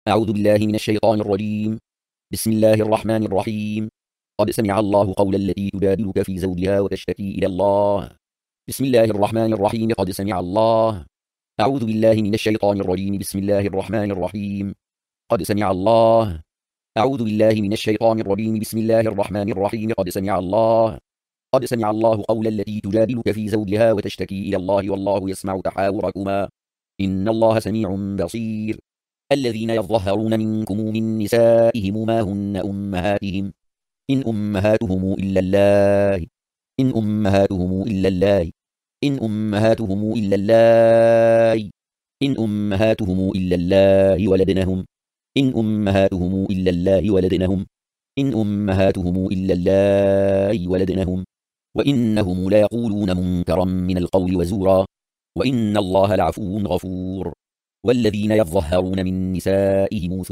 أعوذ بالله من الشيطان الرجيم. بسم الله الرحمن الرحيم. قد سمع الله قول التي تجادلك في زوجها وتشتكي إلى الله. بسم الله الرحمن الرحيم. قد سمع الله. أعوذ بالله من الشيطان الرجيم. بسم الله الرحمن الرحيم. قد سمع الله. أعوذ بالله من الشيطان الرجيم. بسم الله الرحمن الرحيم. قد سمع الله. قد سمع الله قول التي تجادلك في زوجها وتشتكي إلى الله والله يسمع تحاوركما إن الله سميع بصير. الذين يظهرون منكم من نسائهم ما هن أمهاتهم إن أمهاتهم إلا الله إن أمهاتهم إلا الله إن أمهاتهم إلا الله إن أمهاتهم إلا الله ولدنهم إن أمهاتهم إلا الله ولدنهم إن أمهاتهم إلا الله ولدنهم وإنهم ليقولون منكرا من القول وزورا وإن الله لعفو غفور. والذين يظهرون من نسائهم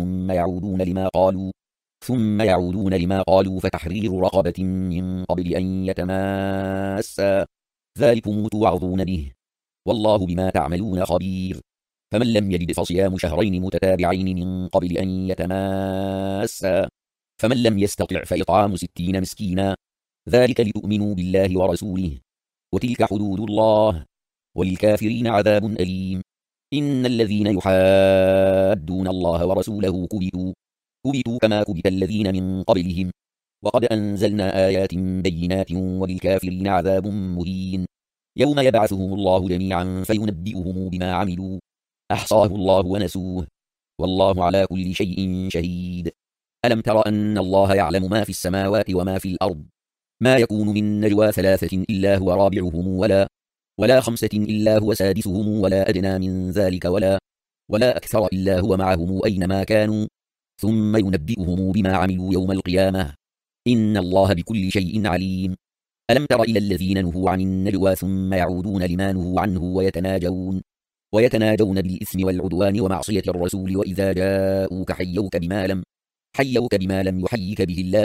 ثم يعودون لما قالوا فتحرير رقبة من قبل أن يتماسا ذلكم توعظون به والله بما تعملون خبير. فمن لم يجد فصيام شهرين متتابعين من قبل أن يتماسا فمن لم يستطع فإطعام 60 مسكينا ذلك لتؤمنوا بالله ورسوله وتلك حدود الله وللكافرين عذاب أليم. إن الذين يحادون الله ورسوله كبتوا كما كبت الذين من قبلهم وقد أنزلنا آيات بينات وللكافرين عذاب مهين. يوم يبعثهم الله جميعا فينبئهم بما عملوا أحصاه الله ونسوه والله على كل شيء شهيد. ألم تر أن الله يعلم ما في السماوات وما في الأرض ما يكون من نجوى 3 إلا هو رابعهم ولا 5 إلا هو سادسهم ولا أدنى من ذلك ولا أكثر إلا هو معهم أينما كانوا ثم ينبئهم بما عملوا يوم القيامة إن الله بكل شيء عليم. ألم تر إلى الذين نهوا عن النجوى ثم يعودون لما نهوا عنه ويتناجون بالإثم والعدوان ومعصية الرسول وإذا جاءوك حيوك بما لم يحيك به الله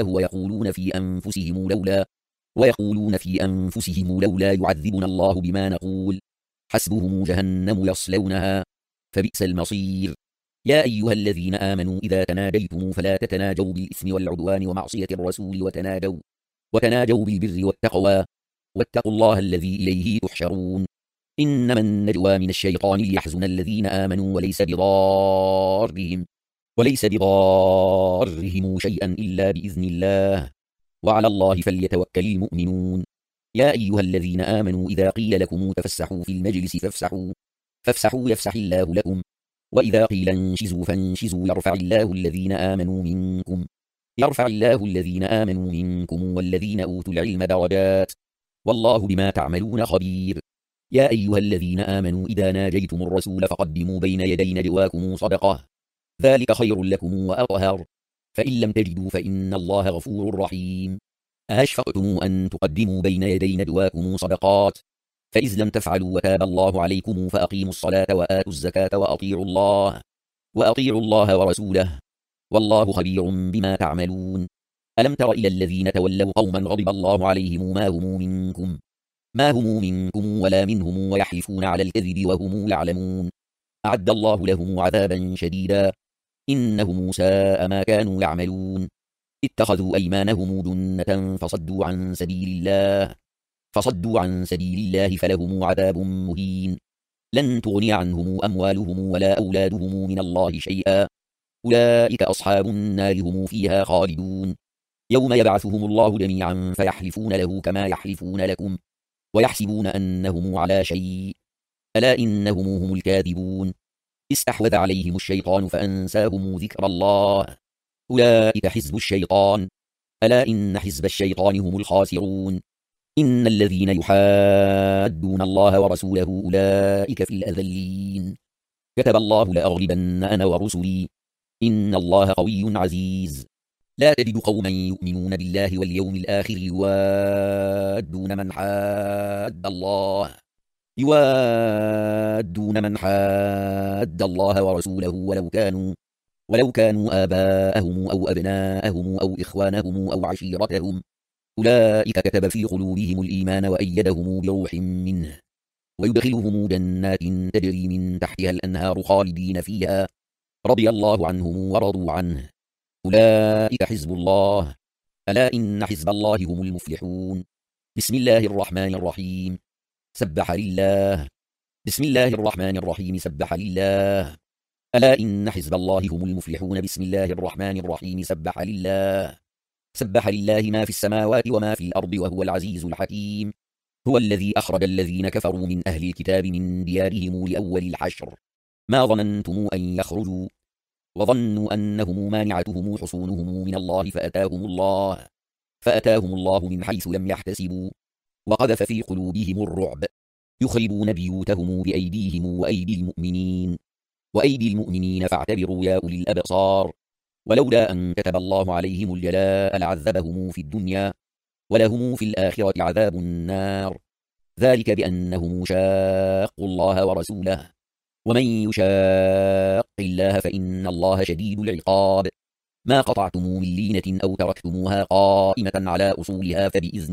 ويقولون في أنفسهم لولا يعذبنا الله بما نقول حسبهم جهنم يصلونها فبئس المصير. يا أيها الذين آمنوا إذا تناجيتم فلا تتناجوا بالإثم والعدوان ومعصية الرسول وتناجوا بالبر والتقوى واتقوا الله الذي إليه تحشرون. إنما النجوى من الشيطان ليحزن الذين آمنوا وليس بضارهم شيئا إلا بإذن الله وعلى الله فليتوكل المؤمنون. يا أيها الذين آمنوا إذا قيل لكم تفسحوا في المجلس فافسحوا يفسح الله لكم وإذا قيل انشزوا فانشزوا يرفع الله الذين آمنوا منكم والذين أوتوا العلم درجات والله بما تعملون خبير. يا أيها الذين آمنوا إذا ناجيتم الرسول فقدموا بين يدي نجواكم صدقة ذلك خير لكم وأطهر فإن لم تجدوا فإن الله غفور رحيم. أشفقتم أن تقدموا بين يدي نجواكم صدقات فإذ لم تفعلوا وتاب الله عليكم فأقيموا الصلاة وآتوا الزكاة وأطيعوا الله ورسوله والله خبير بما تعملون. ألم تر إلى الذين تولوا قوما غضب الله عليهم ما هم منكم ولا منهم ويحلفون على الكذب وهم يعلمون أعد الله لهم عذابا شديدا إنهم ساء ما كانوا يعملون. اتخذوا أيمانهم جنة فصدوا عن سبيل الله فلهم عذاب مهين. لن تغني عنهم أموالهم ولا أولادهم من الله شيئا أولئك أصحاب النار هم فيها خالدون. يوم يبعثهم الله جميعا فيحلفون له كما يحلفون لكم ويحسبون أنهم على شيء ألا إنهم هم الكاذبون. استحوذ عليهم الشيطان فأنساهم ذكر الله أولئك حزب الشيطان ألا إن حزب الشيطان هم الخاسرون. إن الذين يحادون الله ورسوله أولئك في الأذلين كتب الله لأغلبن أنا ورسلي إن الله قوي عزيز. لا تجد قوما يؤمنون بالله واليوم الآخر يوادون من حاد الله ورسوله ولو كانوا آباءهم أو أبناءهم أو إخوانهم أو عشيرتهم أولئك كتب في قلوبهم الإيمان وأيدهم بروح منه ويدخلهم جنات تجري من تحتها الأنهار خالدين فيها رضي الله عنهم ورضوا عنه، أولئك حزب الله، ألا إن حزب الله هم المفلحون. بسم الله الرحمن الرحيم. سبح لله. بسم الله الرحمن الرحيم. سبح لله، ألا إن حزب الله هم المفلحون. بسم الله الرحمن الرحيم. سبح لله. سبح لله ما في السماوات وما في الأرض وهو العزيز الحكيم. هو الذي أخرج الذين كفروا من أهل الكتاب من ديارهم لأول الحشر، ما ظننتم أن يخرجوا، وظنوا أنهم مانعتهم حصونهم من الله فأتاهم الله من حيث لم يحتسبوا، وقذف في قلوبهم الرعب، يخربون بيوتهم بأيديهم وأيدي المؤمنين فاعتبروا يا أولي الأبصار. ولولا أن كتب الله عليهم الجلاء لعذبهم في الدنيا، ولهم في الآخرة عذاب النار، ذلك بأنهم شاقوا الله ورسوله، ومن يشاق الله فإن الله شديد العقاب. ما قطعتم من لينة أو تركتموها قائمة على أصولها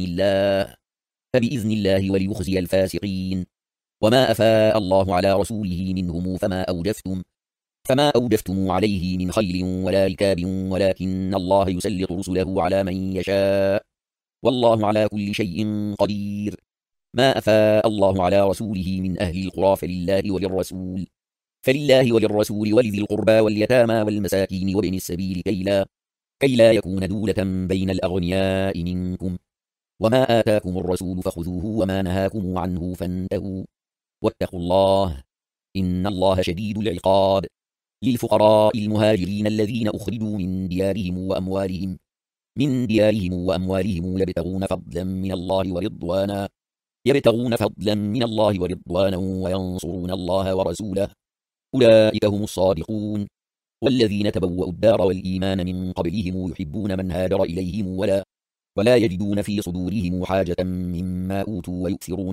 فبإذن الله وليخزي الفاسقين. وما أفاء الله على رسوله منهم فما أوجفتم عليه من خيل ولا ركاب، ولكن الله يسلط رسله على من يشاء، والله على كل شيء قدير. ما أفاء الله على رسوله من أهل القرى فلله وللرسول ولذي القربى واليتامى والمساكين وابن السبيل كي لا يكون دولة بين الأغنياء منكم. وما آتاكم الرسول فخذوه وما نهاكم عنه فانتهوا، واتقوا الله إن الله شديد العقاب. للفقراء المهاجرين الذين أخرجوا من ديارهم وأموالهم يبتغون فضلا من الله ورضوانا وينصرون الله ورسوله، أولئك هم الصادقون. والذين تبوأوا الدار والإيمان من قبلهم يحبون من هاجر إليهم ولا يجدون في صدورهم حاجة مما أوتوا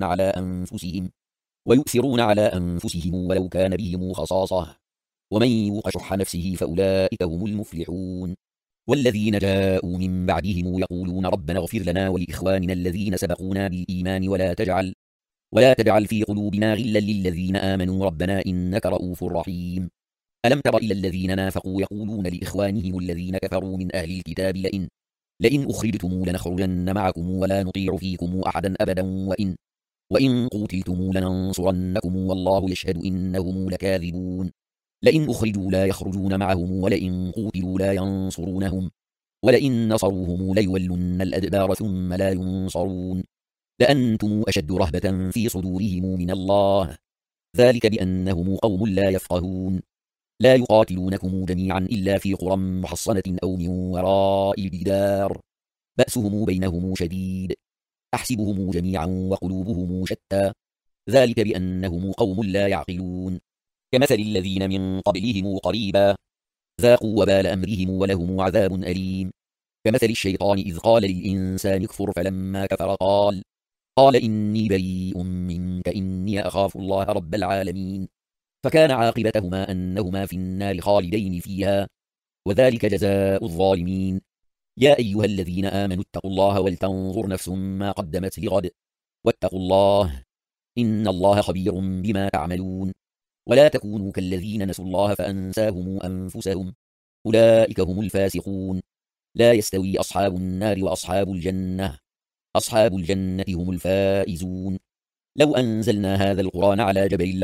ويؤثرون على أنفسهم ولو كان بهم خصاصة، ومن يوق شح نفسه فأولئك هم المفلحون. والذين جاءوا من بعدهم يقولون ربنا اغفر لنا ولإخواننا الذين سبقونا بالإيمان ولا تجعل في قلوبنا غلا للذين آمنوا ربنا إنك رؤوف رحيم. ألم تر إلى الذين نافقوا يقولون لإخوانهم الذين كفروا من أهل الكتاب لئن أخرجتم لنخرجن معكم ولا نطيع فيكم أحدا أبدا وإن قوتلتم لننصرنكم والله يشهد إنهم لكاذبون. لئن أخرجوا لا يخرجون معهم ولئن قوتلوا لا ينصرونهم ولئن نصروهم ليولن الأدبار ثم لا ينصرون، لأنتم أشد رهبة في صدورهم من الله، ذلك بأنهم قوم لا يفقهون. لا يقاتلونكم جميعا إلا في قرى محصنة أو من وراء الجدار، بأسهم بينهم شديد، أحسبهم جميعا وقلوبهم شتى، ذلك بأنهم قوم لا يعقلون. كمثل الذين من قبلهم قريبا ذاقوا وبال أمرهم ولهم عذاب أليم. كمثل الشيطان إذ قال للإنسان اكفر فلما كفر قال إني بريء منك إني أخاف الله رب العالمين، فكان عاقبتهما أنهما في النار خالدين فيها، وذلك جزاء الظالمين. يا أيها الذين آمنوا اتقوا الله ولتنظر نفس ما قدمت لغد، واتقوا الله إن الله خبير بما تعملون. ولا تكونوا كالذين نسوا الله فأنساهم أنفسهم، أولئك هم الفاسقون. لا يستوي أصحاب النار وأصحاب الجنة، أصحاب الجنة هم الفائزون. لو أنزلنا هذا القرآن على جبل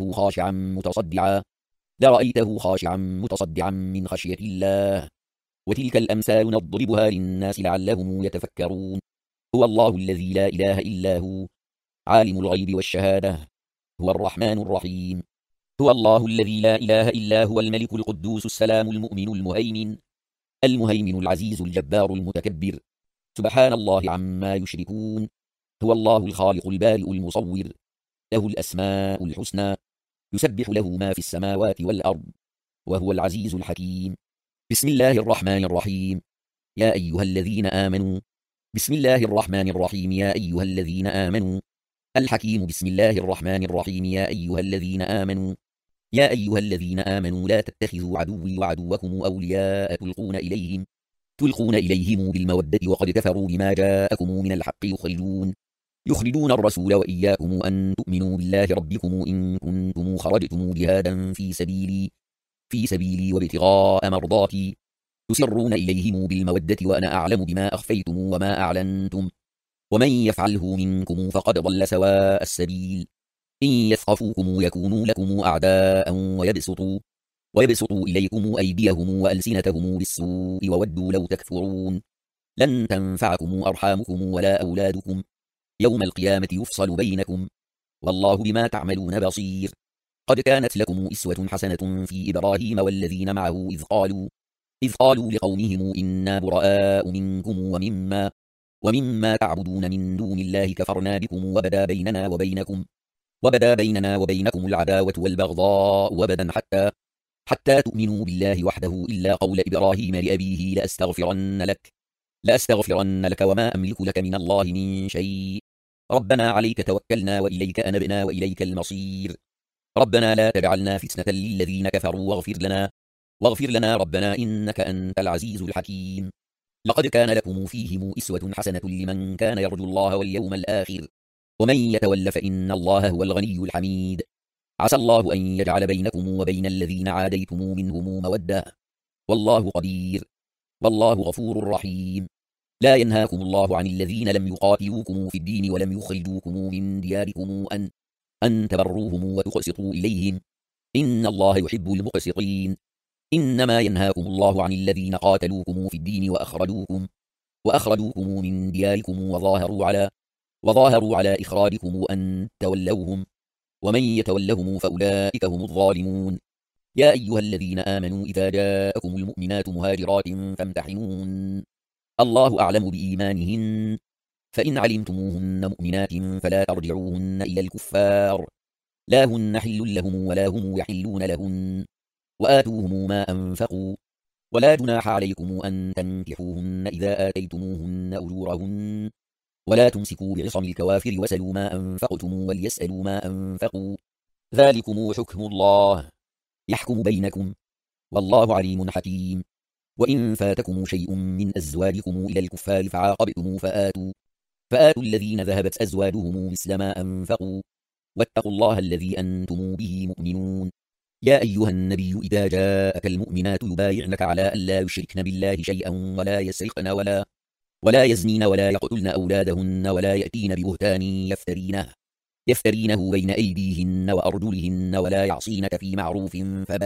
لرأيته خاشعا متصدعا من خشية الله. وتلك الأمثال نضربها للناس لعلهم يتفكرون. هو الله الذي لا إله إلا هو، عالم الغيب والشهادة، هو الرحمن الرحيم. هو الله الذي لا إله إلا هو الملك القدوس السلام المؤمن المهيمن العزيز الجبار المتكبر، سبحان الله عما يشركون. هو الله الخالق البارئ المصور، له الأسماء الحسنى، يسبح له ما في السماوات والأرض، وهو العزيز الحكيم. بسم الله الرحمن الرحيم. يا أيها الذين آمنوا. بسم الله الرحمن الرحيم. يا أيها الذين آمنوا. الحكيم. بسم الله الرحمن الرحيم. يا أيها الذين آمنوا لا تتخذوا عدوي وعدوكم أولياء تلقون إليهم بالمودة وقد كفروا بما جاءكم من الحق يخرجون الرسول وإياكم أن تؤمنوا بالله ربكم إن كنتم خرجتم جهادا في سبيلي في سبيلي وابتغاء مرضاتي تسرون إليهم بالمودة وأنا أعلم بما أخفيتم وما أعلنتم ومن يفعله منكم فقد ضل سواء السبيل إن يثقفوكم يكونوا لكم أعداء ويبسطوا إليكم أيديهم وألسنتهم بالسوء وودوا لو تكفرون لن تنفعكم أرحامكم ولا أولادكم يوم القيامة يفصل بينكم والله بما تعملون بصير قد كانت لكم أسوة حسنة في إبراهيم والذين معه إذ قالوا لقومهم إنا براء منكم ومما تعبدون من دون الله كفرنا بكم وبدا بيننا وبينكم العداوة والبغضاء أبدا حتى تؤمنوا بالله وحده إلا قول إبراهيم لأبيه لأستغفرن لك وما أملك لك من الله من شيء ربنا عليك توكلنا وإليك أنبنا وإليك المصير ربنا لا تجعلنا فتنة للذين كفروا واغفر لنا ربنا إنك أنت العزيز الحكيم لقد كان لكم فيهم أسوة حسنة لمن كان يرجو الله واليوم الآخر ومن يتول فإن الله هو الغني الحميد عسى الله أن يجعل بينكم وبين الذين عاديتم منهم مودة والله قدير والله غفور رحيم لا ينهاكم الله عن الذين لم يقاتلوكم في الدين ولم يخرجوكم من دياركم أن تبروهم وتقسطوا إليهم إن الله يحب المقسطين إنما ينهاكم الله عن الذين قاتلوكم في الدين وأخرجوكم من دياركم وظاهروا على إخراجكم أن تولوهم ومن يتولهم فأولئك هم الظالمون يا أيها الذين آمنوا إذا جاءكم المؤمنات مهاجرات فامتحنوهن الله أعلم بإيمانهن فإن علمتموهن مؤمنات فلا ترجعوهن إلى الكفار لا هن حل لهم ولا هم يحلون لهن وآتوهم ما أنفقوا ولا جناح عليكم أن تنكحوهن إذا آتيتموهن أجورهن ولا تمسكوا بعصم الكوافر وسلوا ما أنفقتم وليسألوا ما أنفقوا ذلكم حكم الله يحكم بينكم والله عليم حكيم وإن فاتكم شيء من أزواجكم إلى الكفار فعاقبتم فآتوا الذين ذهبت أزواجهم مثل ما أنفقوا واتقوا الله الذي أنتم به مؤمنون يا أيها النبي إذا جاءك المؤمنات يبايعنك على ألا يشركن بالله شيئا ولا يسرقن ولا يزنين ولا يقتلن أولادهن ولا يأتين ببهتان يفترينه بين أيديهن وأرجلهن ولا يعصينك في معروف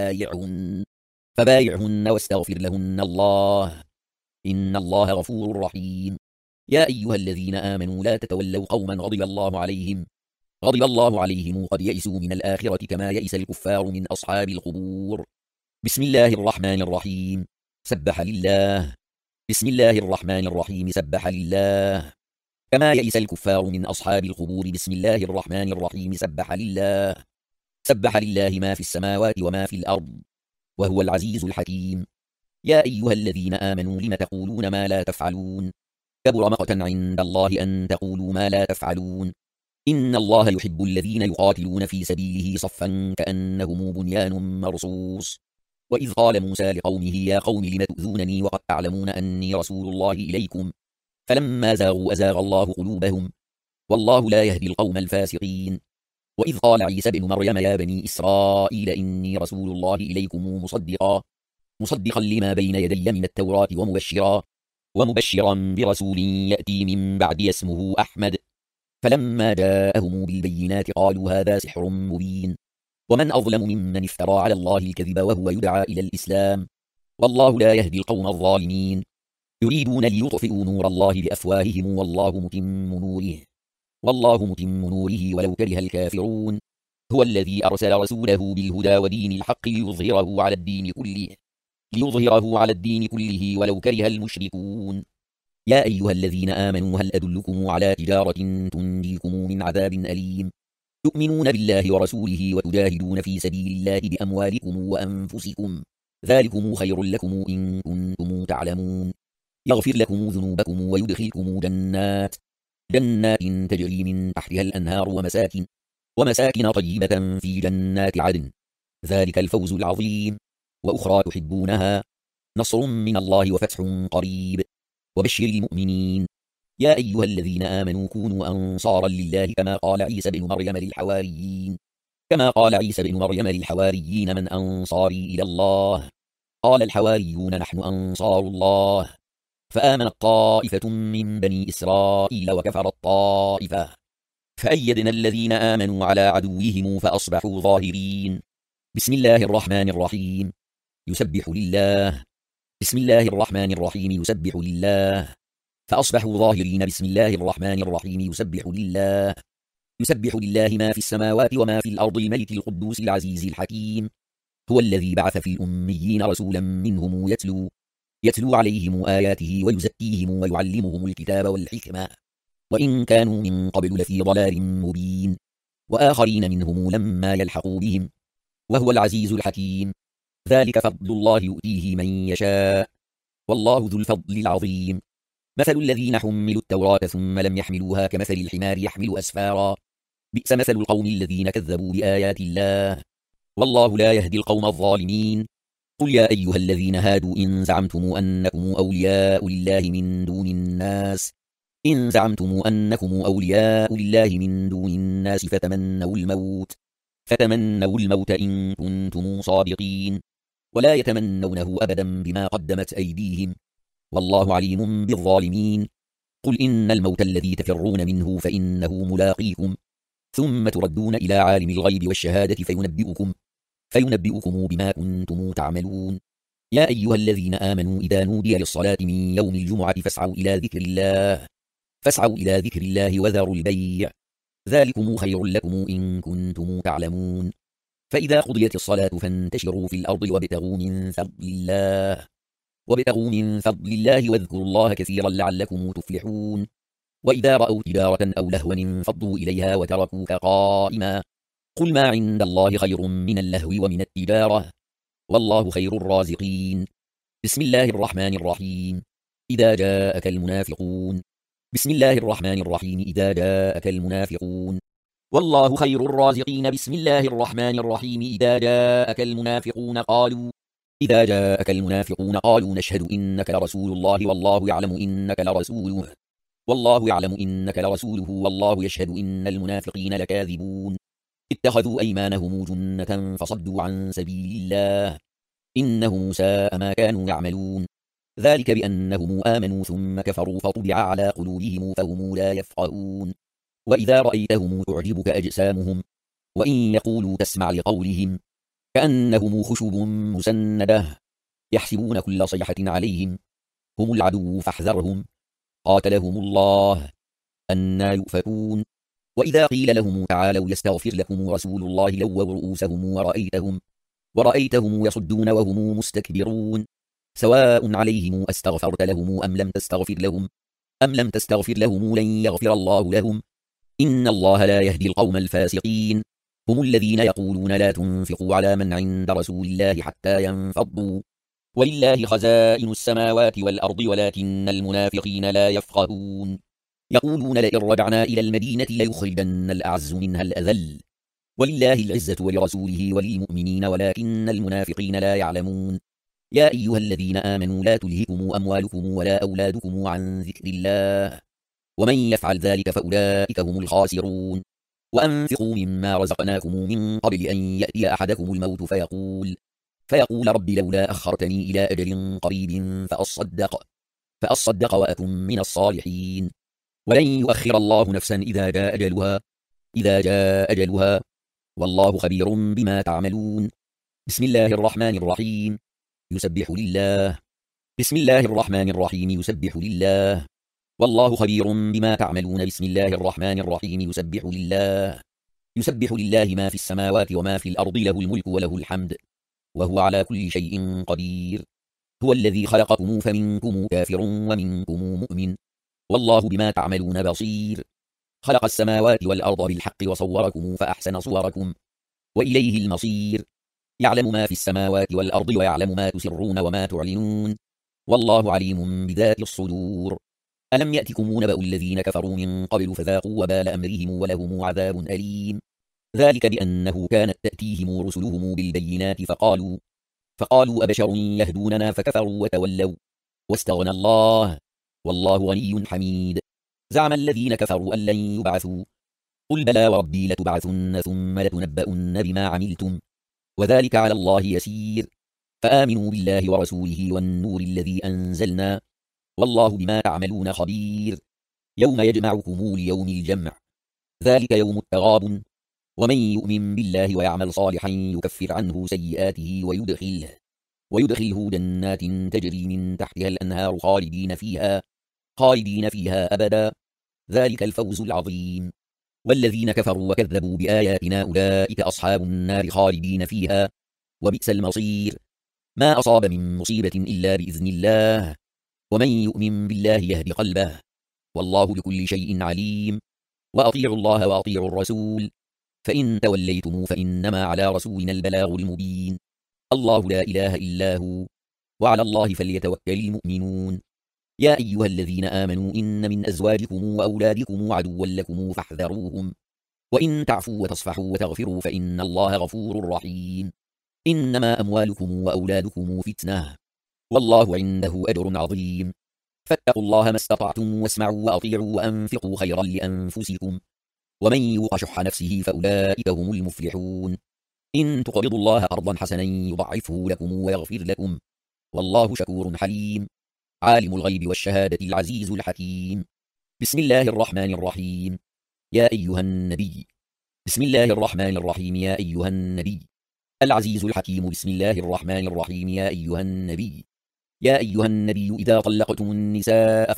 فبايعهن واستغفر لهن الله إن الله غفور رحيم يا أيها الذين آمنوا لا تتولوا قوما غضب الله عليهم قد يئسوا من الآخرة كما يئس الكفار من أصحاب القبور بسم الله الرحمن الرحيم سبح لله بسم الله الرحمن الرحيم سبح لله كما يئس الكفار من أصحاب القبور بسم الله الرحمن الرحيم سبح لله ما في السماوات وما في الأرض وهو العزيز الحكيم يا أيها الذين آمنوا لم تقولون ما لا تفعلون كبر مقتا عند الله أن تقولوا ما لا تفعلون إن الله يحب الذين يقاتلون في سبيله صفا كأنهم بنيان مرصوص وإذ قال موسى لقومه يا قوم لم تؤذونني وقد تعلمون أني رسول الله إليكم فلما زاغوا أزاغ الله قلوبهم والله لا يهدي القوم الفاسقين وإذ قال عيسى بن مريم يا بني إسرائيل إني رسول الله إليكم مصدقا لما بين يدي من التوراة ومبشرا برسول يأتي من بعد اسمه أحمد فلما جاءهم بالبينات قالوا هذا سحر مبين ومن أظلم ممن افترى على الله الكذب وهو يدعى إلى الإسلام والله لا يهدي القوم الظالمين يريدون ليطفئوا نور الله بأفواههم والله متم نوره ولو كره الكافرون هو الذي أرسل رسوله بالهدى ودين الحق ليظهره على الدين كله ولو كره المشركون يا أيها الذين آمنوا هل أدلكم على تجارة تنجيكم من عذاب أليم تؤمنون بالله ورسوله وتجاهدون في سبيل الله بأموالكم وأنفسكم ذلكم خير لكم إن كنتم تعلمون يغفر لكم ذنوبكم ويدخلكم جنات تجري من تحتها الأنهار ومساكن طيبة في جنات عدن ذلك الفوز العظيم وأخرى تحبونها نصر من الله وفتح قريب وبشر المؤمنين يا أيها الذين آمنوا كونوا أنصارا لله كما قال عيسى بن مريم للحواريين كما قال عيسى بن مريم للحواريين: من أنصاري إلى الله؟ قال الحواريون: نحن أنصار الله. فآمنت طائفة من بني إسرائيل وكفرت طائفة، فأيدنا الذين آمنوا على عدوهم فأصبحوا ظاهرين. بسم الله الرحمن الرحيم. يسبح لله. بسم الله الرحمن الرحيم. يسبح لله. فأصبحوا ظاهرين. بسم الله الرحمن الرحيم. يسبح لله. يسبح لله ما في السماوات وما في الأرض الملك القدوس العزيز الحكيم. هو الذي بعث في الأميين رسولا منهم يتلو عليهم آياته ويزكيهم ويعلمهم الكتاب والحكمة، وإن كانوا من قبل لفي ضلال مبين، وآخرين منهم لما يلحقوا بهم، وهو العزيز الحكيم. ذلك فضل الله يؤتيه من يشاء، والله ذو الفضل العظيم. مثل الذين حملوا التوراة ثم لم يحملوها كمثل الحمار يحمل أسفارا، بئس مثل القوم الذين كذبوا بآيات الله، والله لا يهدي القوم الظالمين. قل يا أيها الذين هادوا إن زعمتم أنكم أولياء لله من دون الناس فتمنوا الموت إن كنتم صادقين، ولا يتمنونه أبدا بما قدمت أيديهم، والله عليم بالظالمين. قل إن الموت الذي تفرون منه فإنه ملاقيكم، ثم تردون إلى عالم الغيب والشهادة فينبئكم بما كنتم تعملون. يا أيها الذين آمنوا إذا نودي للصلاة من يوم الجمعة فاسعوا إلى ذكر الله وذروا البيع، ذلكم خير لكم إن كنتم تعلمون. فإذا قضيت الصلاة فانتشروا في الأرض وابتغوا من فضل الله واذكروا الله كثيرا لعلكم تفلحون. وإذا رأوا تجارة أو لهوا انفضوا إليها وتركوك قائما، قل ما عند الله خير من اللهو ومن التجارة، والله خير الرازقين. بسم الله الرحمن الرحيم. إذا جاءك المنافقون. بسم الله الرحمن الرحيم. إذا جاءك المنافقون. والله خير الرازقين. بسم الله الرحمن الرحيم. إذا جاءك المنافقون قالوا نشهد إنك لرسول الله والله يعلم إنك لرسوله والله يشهد إن المنافقين لكاذبون. اتخذوا أيمانهم جنة فصدوا عن سبيل الله، إنهم ساء ما كانوا يعملون. ذلك بأنهم آمنوا ثم كفروا فطبع على قلوبهم فهم لا يفقهون. وإذا رأيتهم تعجبك أجسامهم، وإن يقولوا تسمع لقولهم كأنهم خشب مسندة، يحسبون كل صيحة عليهم، هم العدو فاحذرهم، قاتلهم الله أنى يؤفكون. وإذا قيل لهم تعالوا يستغفر لكم رسول الله لووا رؤوسهم ورأيتهم يصدون وهم مستكبرون. سواء عليهم أستغفرت لهم أم لم تستغفر لهم لن يغفر الله لهم، إن الله لا يهدي القوم الفاسقين. هم الذين يقولون لا تنفقوا على من عند رسول الله حتى ينفضوا، ولله خزائن السماوات والأرض ولكن المنافقين لا يفقهون. يقولون لئن رجعنا إلى المدينة ليخرجن الأعز منها الأذل، ولله العزة ولرسوله وللمؤمنين ولكن المنافقين لا يعلمون. يا أيها الذين آمنوا لا تلهكم أموالكم ولا أولادكم عن ذكر الله، ومن يفعل ذلك فأولئك هم الخاسرون. وأنفقوا مما رزقناكم من قبل أن يأتي أحدكم الموت فيقول رب لولا أخرتني إلى أجل قريب فأصدق وأكن من الصالحين. ولن يؤخر الله نفسا إذا جاء أجلها، والله خبير بما تعملون. بسم الله الرحمن الرحيم. يسبح لله. بسم الله الرحمن الرحيم. يسبح لله، والله خبير بما تعملون. بسم الله الرحمن الرحيم. يسبح لله ما في السماوات وما في الأرض، له الملك وله الحمد، وهو على كل شيء قدير. هو الذي خلقكم فمنكم كافر ومنكم مؤمن، والله بما تعملون بصير. خلق السماوات والأرض بالحق وصوركم فأحسن صوركم، وإليه المصير. يعلم ما في السماوات والأرض ويعلم ما تسرون وما تعلنون، والله عليم بذات الصدور. ألم يأتكم نبأ الذين كفروا من قبل فذاقوا وبال أمرهم ولهم عذاب أليم. ذلك بأنه كانت تأتيهم رسلهم بالبينات فقالوا أبشر يهدوننا فكفروا وتولوا واستغنى الله، والله غني حميد. زعم الذين كفروا أن لن يبعثوا، قل بلى وربي لتبعثن ثم لتنبؤن بما عملتم وذلك على الله يسير فآمنوا بالله ورسوله والنور الذي أنزلنا والله بما تعملون خبير يوم يجمعكم ليوم الجمع ذلك يوم التغابن ومن يؤمن بالله ويعمل صالحا يكفر عنه سيئاته ويدخله جنات تجري من تحتها الأنهار خالدين فيها أبدا ذلك الفوز العظيم والذين كفروا وكذبوا بآياتنا أولئك أصحاب النار خالدين فيها وبئس المصير ما أصاب من مصيبة إلا بإذن الله ومن يؤمن بالله يهد قلبه والله بكل شيء عليم وأطيعوا الله وأطيعوا الرسول فإن توليتم فإنما على رسولنا البلاغ المبين الله لا إله إلا هو وعلى الله فليتوكل المؤمنون يا أيها الذين آمنوا إن من أزواجكم وأولادكم عدوا لكم فاحذروهم وإن تعفوا وتصفحوا وتغفروا فإن الله غفور رحيم إنما أموالكم وأولادكم فتنة والله عنده أجر عظيم فاتقوا الله ما استطعتم واسمعوا وأطيعوا وأنفقوا خيرا لأنفسكم ومن يوق شح نفسه فأولئك هم المفلحون إن تقرضوا الله قرضا حسنا يضعفه لكم ويغفر لكم والله شكور حليم عالم الغيب والشهادة العزيز الحكيم بسم الله الرحمن الرحيم يا أيها النبي بسم الله الرحمن الرحيم يا أيها النبي العزيز الحكيم بسم الله الرحمن الرحيم يا أيها النبي إذا طلقتم النساء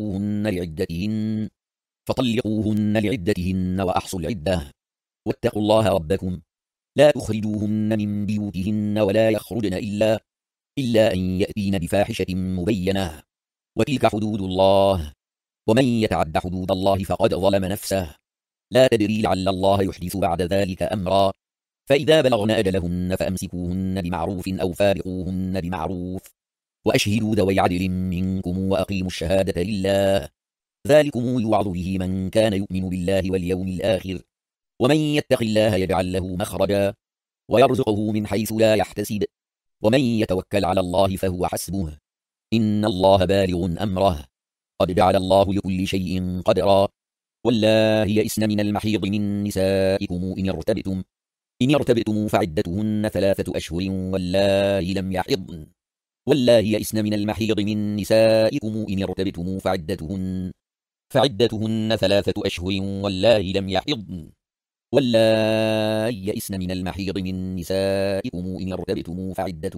فطلقوهن لعدتهن وأحصوا العدة واتقوا الله ربكم لا تخرجوهن من بيوتهن ولا يخرجن إلا أن يأتين بفاحشة مبينة وتلك حدود الله ومن يتعد حدود الله فقد ظلم نفسه لا تدري لعل الله يحدث بعد ذلك أمرا فإذا بلغن أجلهن فأمسكوهن بمعروف أو فارقوهن بمعروف وأشهدوا ذوي عدل منكم وأقيموا الشهادة لله ذلكم يوعظ به من كان يؤمن بالله واليوم الآخر ومن يتق الله يجعل له مخرجا ويرزقه من حيث لا يحتسب ومن يتوكل على الله فهو حسبه إن الله بالغ أمره قد جعل الله لكل شيء قدرا والله يئسن من المحيض من نسائكم إن ارتبتم فعدتهن 3 أشهر والله يئسن من المحيض من نسائكم إن ارتبتم فعدتهن 3 أشهر والله يئسن من المحيض من نسائكم إن ارتبتم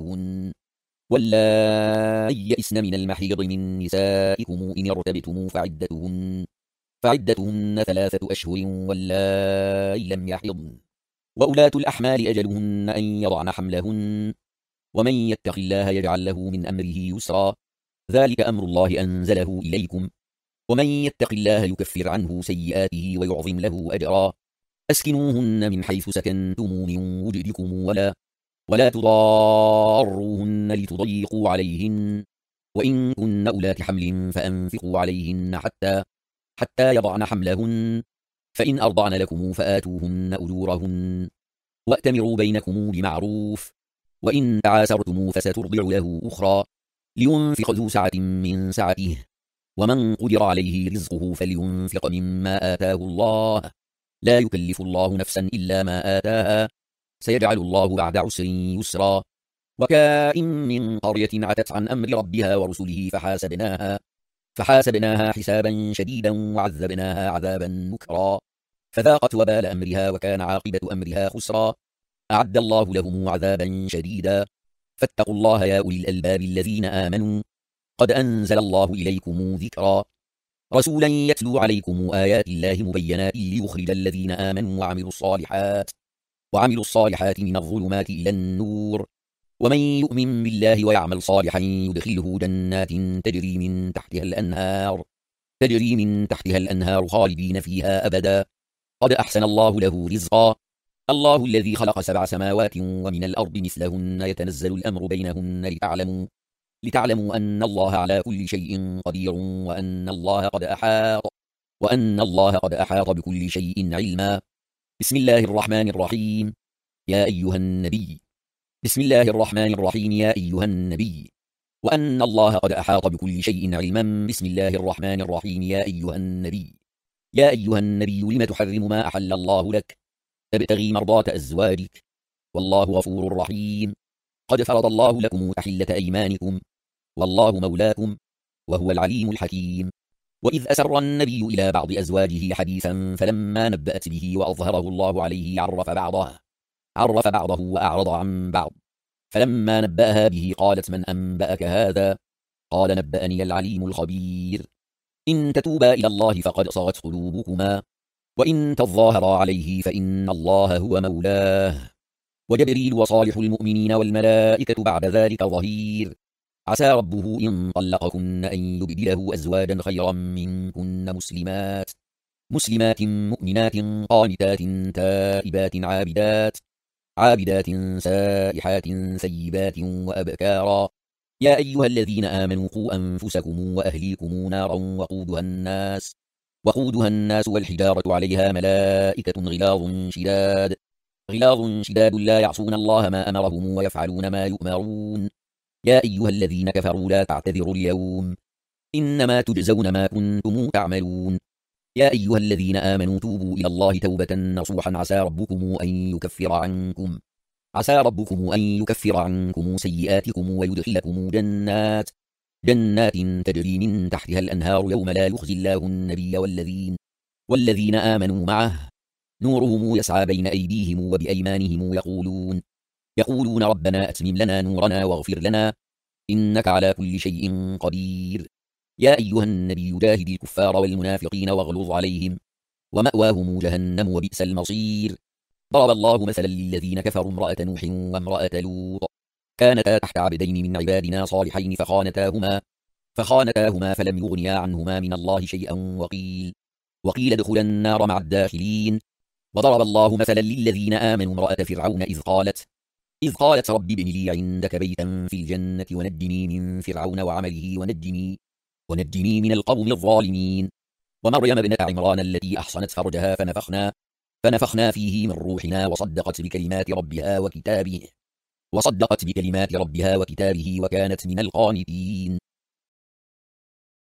فعدتهن 3 أشهر واللائي لم يحضن وأولاة الأحمال أجلهن أن يضعن حملهن ومن يتق الله يجعل له من أمره يسرا ذلك أمر الله أنزله إليكم ومن يتق الله يكفر عنه سيئاته ويعظم له أجرا أسكنوهن من حيث سكنتم من وجدكم ولا تضاروهن لتضيقوا عليهن وإن كن أولات حمل فأنفقوا عليهن حتى يضعن حملهن فإن أرضعن لكم فآتوهن أجورهن وأتمروا بينكم بمعروف وإن تعاسرتم فسترضع له أخرى لينفق ذو سعة من سعته ومن قدر عليه رزقه فلينفق مما آتاه الله لا يكلف الله نفسا إلا ما آتاها سيجعل الله بعد عسر يسرا وكائن من قرية عتت عن أمر ربها ورسله فحاسبناها حسابا شديدا وعذبناها عذابا نكرا فذاقت وبال أمرها وكان عاقبة أمرها خسرا أعد الله لهم عذابا شديدا فاتقوا الله يا أولي الألباب الذين آمنوا قد أنزل الله إليكم ذكرا رسولا يتلو عليكم آيات الله مبينات ليخرج الذين آمنوا وعملوا الصالحات من الظلمات إلى النور ومن يؤمن بالله ويعمل صالحا يدخله جنات تجري من تحتها الأنهار خالدين فيها أبدا قد أحسن الله له رزقا الله الذي خلق 7 سماوات ومن الأرض مثلهن يتنزل الأمر بينهن لتعلموا أن الله على كل شيء قدير وأن الله قد أحاط بكل شيء علما بسم الله الرحمن الرحيم يا أيها النبي بسم الله الرحمن الرحيم يا أيها النبي وأن الله قد أحاط بكل شيء علما بسم الله الرحمن الرحيم يا أيها النبي يا أيها النبي لم تحرم ما أحل الله لك تبتغي مرضات أزواجك والله غفور رحيم قد فرض الله لكم تحلة أيمانكم والله مولاكم وهو العليم الحكيم وإذ أسر النبي إلى بعض أزواجه حديثا فلما نبأت به وأظهره الله عليه عرف بعضه وأعرض عن بعض فلما نبأها به قالت من أنبأك هذا قال نبأني العليم الخبير إن تتوبا إلى الله فقد صغت قلوبكما وإن تظاهرا عليه فإن الله هو مولاه وجبريل وصالح المؤمنين والملائكة بعد ذلك ظهير عسى ربه إن طلقكن أن يبدله أزواجا خيرا منكن مسلمات مؤمنات قانتات تائبات عابدات سائحات سيبات وأبكارا يا أيها الذين آمنوا قوا أنفسكم وأهليكم نارا وقودها الناس والحجارة عليها ملائكة غلاظ شداد لا يعصون الله ما أمرهم ويفعلون ما يؤمرون يا أيها الذين كفروا لا تعتذروا اليوم إنما تجزون ما كنتم تعملون يا أيها الذين آمنوا توبوا إلى الله توبة نصوحا عسى ربكم أن يكفر عنكم سيئاتكم ويدخلكم جنات تجري من تحتها الأنهار يوم لا يخزي الله النبي والذين آمنوا معه نورهم يسعى بين أيديهم وبأيمانهم يقولون ربنا أتمم لنا نورنا واغفر لنا إنك على كل شيء قدير يا أيها النبي جاهد الكفار والمنافقين واغلظ عليهم ومأواهم جهنم وبئس المصير ضرب الله مثلا للذين كفروا امرأة نوح وامرأة لوط كانتا تحت عبدين من عبادنا صالحين فخانتاهما فلم يغنيا عنهما من الله شيئا وقيل ادخلا النار مع الداخلين وضرب الله مثلا للذين آمنوا امرأة فرعون إذ قالت رب ابن لي عندك بيتا في الجنة ونجني من فرعون وعمله ونجني من القوم الظالمين ومريم ابنة عمران التي أحصنت فرجها فنفخنا فيه من روحنا وصدقت بكلمات ربها وكتابه وكانت من القانتين